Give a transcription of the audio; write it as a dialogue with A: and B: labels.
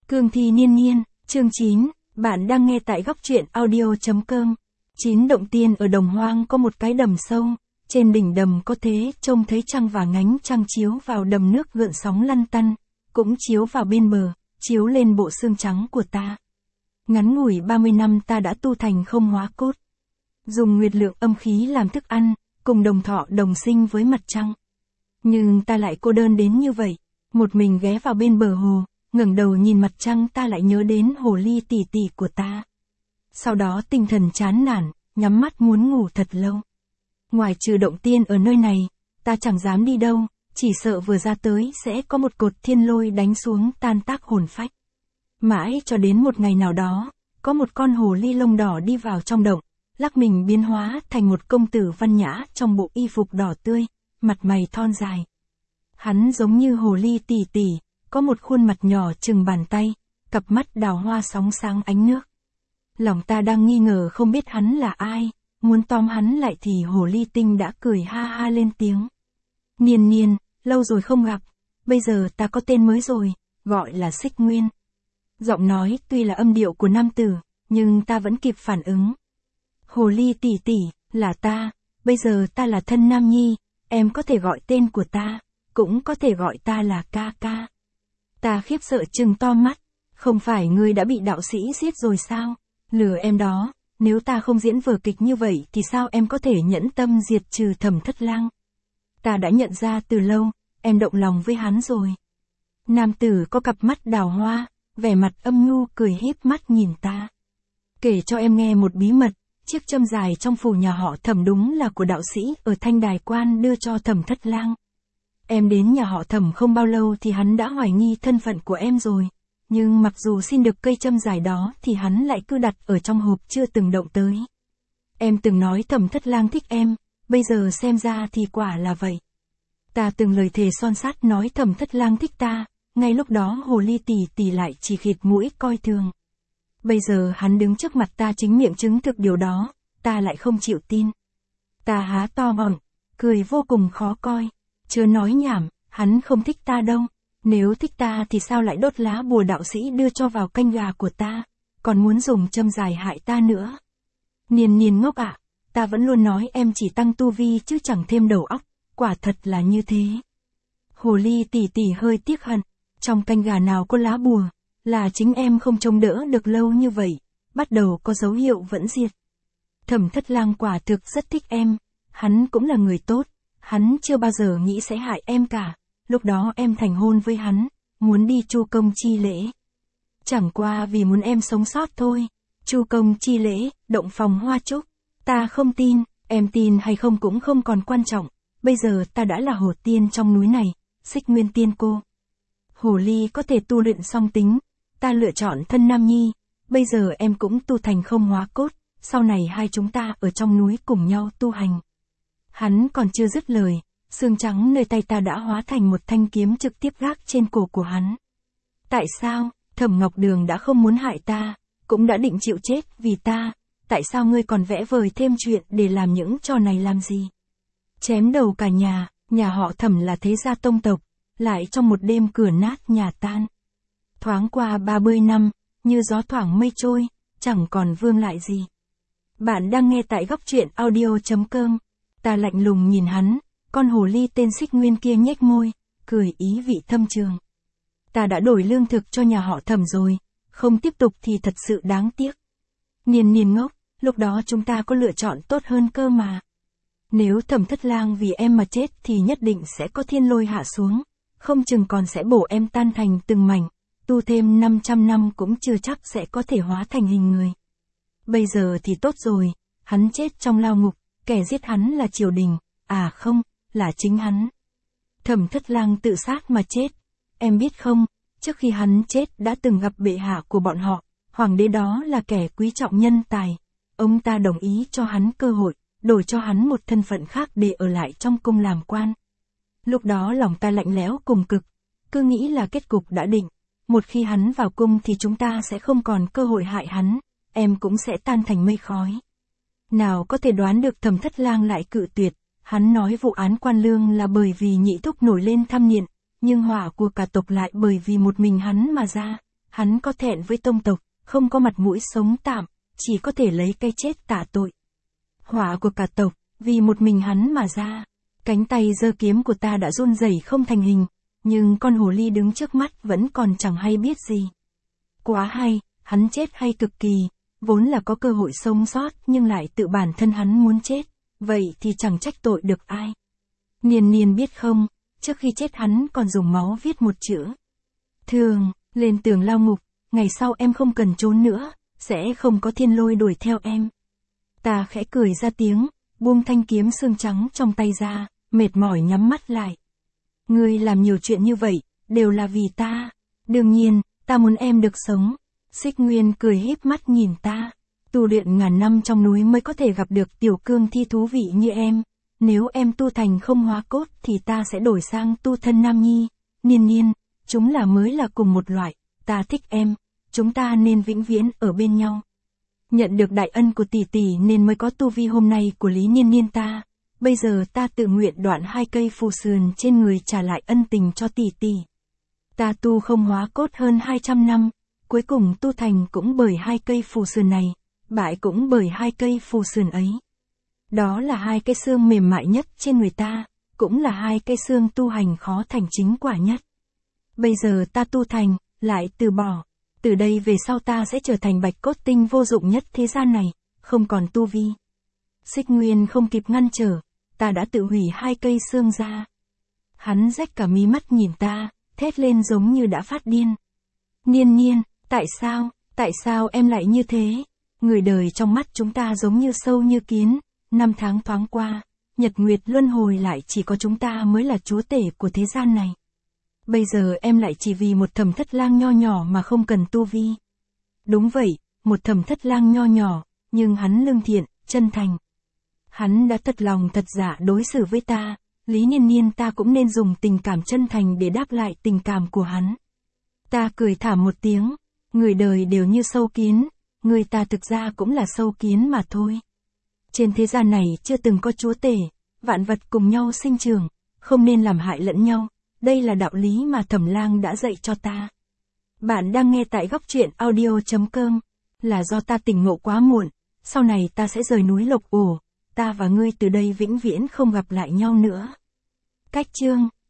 A: Cương thi niên niên, chương 9, bạn đang nghe tại góc truyện audio.com. 9 động tiên ở Đồng Hoang có một cái đầm sâu, trên đỉnh đầm có thế trông thấy trăng và ngánh trăng chiếu vào đầm nước gợn sóng lăn tăn, cũng chiếu vào bên bờ, chiếu lên bộ xương trắng của ta. Ngắn ngủi 30 năm ta đã tu thành không hóa cốt. Dùng nguyệt lượng âm khí làm thức ăn, cùng đồng thọ đồng sinh với mặt trăng. Nhưng ta lại cô đơn đến như vậy, một mình ghé vào bên bờ hồ, ngẩng đầu nhìn mặt trăng ta lại nhớ đến hồ ly tỷ tỷ của ta. Sau đó tinh thần chán nản, nhắm mắt muốn ngủ thật lâu. Ngoài trừ động tiên ở nơi này, ta chẳng dám đi đâu, chỉ sợ vừa ra tới sẽ có một cột thiên lôi đánh xuống tan tác hồn phách. Mãi cho đến một ngày nào đó, có một con hồ ly lông đỏ đi vào trong động, lắc mình biến hóa thành một công tử văn nhã trong bộ y phục đỏ tươi, mặt mày thon dài. Hắn giống như hồ ly tỷ tỷ, có một khuôn mặt nhỏ chừng bàn tay, cặp mắt đào hoa sóng sáng ánh nước. Lòng ta đang nghi ngờ không biết hắn là ai, muốn tóm hắn lại thì hồ ly tinh đã cười ha ha lên tiếng. Niên niên, lâu rồi không gặp, bây giờ ta có tên mới rồi, gọi là Xích Nguyên. Giọng nói tuy là âm điệu của nam tử, nhưng ta vẫn kịp phản ứng. Hồ ly tỷ tỷ, là ta, bây giờ ta là thân nam nhi, em có thể gọi tên của ta, cũng có thể gọi ta là ca ca. Ta khiếp sợ trừng to mắt, không phải ngươi đã bị đạo sĩ giết rồi sao? Lừa em đó, nếu ta không diễn vở kịch như vậy thì sao em có thể nhẫn tâm diệt trừ Thẩm Thất Lang? Ta đã nhận ra từ lâu, em động lòng với hắn rồi. Nam tử có cặp mắt đào hoa, vẻ mặt âm nhu cười híp mắt nhìn ta. Kể cho em nghe một bí mật, chiếc châm dài trong phủ nhà họ Thẩm đúng là của đạo sĩ ở Thanh Đài Quan đưa cho Thẩm Thất Lang. Em đến nhà họ Thẩm không bao lâu thì hắn đã hoài nghi thân phận của em rồi. Nhưng mặc dù xin được cây châm dài đó thì hắn lại cứ đặt ở trong hộp chưa từng động tới. Em từng nói Thẩm Thất Lang thích em, bây giờ xem ra thì quả là vậy. Ta từng lời thề son sắt nói Thẩm Thất Lang thích ta, ngay lúc đó hồ ly tỷ tỷ lại chỉ khịt mũi coi thường. Bây giờ hắn đứng trước mặt ta chính miệng chứng thực điều đó, ta lại không chịu tin. Ta há to mồm, cười vô cùng khó coi. Chưa nói nhảm, hắn không thích ta đâu. Nếu thích ta thì sao lại đốt lá bùa đạo sĩ đưa cho vào canh gà của ta, còn muốn dùng châm dài hại ta nữa. Niên niên ngốc ạ, ta vẫn luôn nói em chỉ tăng tu vi chứ chẳng thêm đầu óc, quả thật là như thế. Hồ ly tỷ tỷ hơi tiếc hận, trong canh gà nào có lá bùa, là chính em không trông đỡ được lâu như vậy, bắt đầu có dấu hiệu vẫn diệt. Thẩm Thất Lang quả thực rất thích em, hắn cũng là người tốt, hắn chưa bao giờ nghĩ sẽ hại em cả. Lúc đó em thành hôn với hắn, muốn đi chu công chi lễ. Chẳng qua vì muốn em sống sót thôi. Chu công chi lễ, động phòng hoa trúc. Ta không tin, em tin hay không cũng không còn quan trọng. Bây giờ ta đã là hồ tiên trong núi này, Xích Nguyên tiên cô. Hồ ly có thể tu luyện song tính, ta lựa chọn thân nam nhi. Bây giờ em cũng tu thành không hóa cốt, sau này hai chúng ta ở trong núi cùng nhau tu hành. Hắn còn chưa dứt lời. Xương trắng nơi tay ta đã hóa thành một thanh kiếm trực tiếp gác trên cổ của hắn. Tại sao, Thẩm Ngọc Đường đã không muốn hại ta, cũng đã định chịu chết vì ta, tại sao ngươi còn vẽ vời thêm chuyện để làm những trò này làm gì? Chém đầu cả nhà họ Thẩm là thế gia tông tộc, lại trong một đêm cửa nát nhà tan. Thoáng qua 30 năm, như gió thoảng mây trôi, chẳng còn vương lại gì. Bạn đang nghe tại góc truyện audio.com, ta lạnh lùng nhìn hắn. Con hồ ly tên Xích Nguyên kia nhếch môi, cười ý vị thâm trường. Ta đã đổi lương thực cho nhà họ Thẩm rồi, không tiếp tục thì thật sự đáng tiếc. Niên niên ngốc, lúc đó chúng ta có lựa chọn tốt hơn cơ mà. Nếu Thẩm Thất Lang vì em mà chết thì nhất định sẽ có thiên lôi hạ xuống, không chừng còn sẽ bổ em tan thành từng mảnh, tu thêm 500 năm cũng chưa chắc sẽ có thể hóa thành hình người. Bây giờ thì tốt rồi, hắn chết trong lao ngục, kẻ giết hắn là triều đình, à không, là chính hắn. Thẩm Thất Lang tự sát mà chết. Em biết không, trước khi hắn chết đã từng gặp bệ hạ của bọn họ, hoàng đế đó là kẻ quý trọng nhân tài. Ông ta đồng ý cho hắn cơ hội, đổi cho hắn một thân phận khác để ở lại trong cung làm quan. Lúc đó lòng ta lạnh lẽo cùng cực, cứ nghĩ là kết cục đã định. Một khi hắn vào cung thì chúng ta sẽ không còn cơ hội hại hắn, em cũng sẽ tan thành mây khói. Nào có thể đoán được Thẩm Thất Lang lại cự tuyệt. Hắn nói vụ án quan lương là bởi vì nhị thúc nổi lên tham niệm, nhưng hỏa của cả tộc lại bởi vì một mình hắn mà ra, hắn có thẹn với tông tộc, không có mặt mũi sống tạm, chỉ có thể lấy cái chết tạ tội. Họa của cả tộc, vì một mình hắn mà ra. Cánh tay giơ kiếm của ta đã run rẩy không thành hình, nhưng con hồ ly đứng trước mắt vẫn còn chẳng hay biết gì. Quá hay, hắn chết hay cực kỳ, vốn là có cơ hội sống sót nhưng lại tự bản thân hắn muốn chết, vậy thì chẳng trách tội được ai. Niên Niên biết không, trước khi chết hắn còn dùng máu viết một chữ. Thường, lên tường lao ngục, ngày sau em không cần trốn nữa, sẽ không có thiên lôi đuổi theo em. Ta khẽ cười ra tiếng, buông thanh kiếm xương trắng trong tay ra, mệt mỏi nhắm mắt lại. Ngươi làm nhiều chuyện như vậy, đều là vì ta. Đương nhiên, ta muốn em được sống. Xích Nguyên cười híp mắt nhìn ta. Tu luyện ngàn năm trong núi mới có thể gặp được tiểu cương thi thú vị như em. Nếu em tu thành không hóa cốt thì ta sẽ đổi sang tu thân nam nhi. Niên Niên, chúng là mới là cùng một loại, ta thích em. Chúng ta nên vĩnh viễn ở bên nhau. Nhận được đại ân của tỷ tỷ nên mới có tu vi hôm nay của Lý Niên Niên ta. Bây giờ ta tự nguyện đoạn 2 cây phù sườn trên người trả lại ân tình cho tỷ tỷ. Ta tu không hóa cốt hơn 200 năm, cuối cùng tu thành cũng bởi 2 cây phù sườn này, bại cũng bởi 2 cây phù sườn ấy. Đó là 2 cái xương mềm mại nhất trên người ta, cũng là 2 cái xương tu hành khó thành chính quả nhất. Bây giờ ta tu thành, lại từ bỏ. Từ đây về sau ta sẽ trở thành bạch cốt tinh vô dụng nhất thế gian này, không còn tu vi. Xích Nguyên không kịp ngăn trở, ta đã tự hủy 2 cây xương ra. Hắn rách cả mí mắt nhìn ta, thét lên giống như đã phát điên. Niên Niên, tại sao em lại như thế? Người đời trong mắt chúng ta giống như sâu như kiến, năm tháng thoáng qua, nhật nguyệt luân hồi lại chỉ có chúng ta mới là chúa tể của thế gian này. Bây giờ em lại chỉ vì một Thẩm Thất Lang nho nhỏ mà không cần tu vi. Đúng vậy, một Thẩm Thất Lang nho nhỏ, nhưng hắn lương thiện, chân thành. Hắn đã thật lòng thật dạ đối xử với ta, Lý Niên Niên ta cũng nên dùng tình cảm chân thành để đáp lại tình cảm của hắn. Ta cười thảm một tiếng, người đời đều như sâu kiến, người ta thực ra cũng là sâu kiến mà thôi. Trên thế gian này chưa từng có chúa tể, vạn vật cùng nhau sinh trưởng, không nên làm hại lẫn nhau, đây là đạo lý mà Thẩm Lang đã dạy cho ta. Bạn đang nghe tại góc truyện audio.com, là do ta tỉnh ngộ quá muộn, sau này ta sẽ rời núi Lộc Ổ, ta và ngươi từ đây vĩnh viễn không gặp lại nhau nữa. Cách chương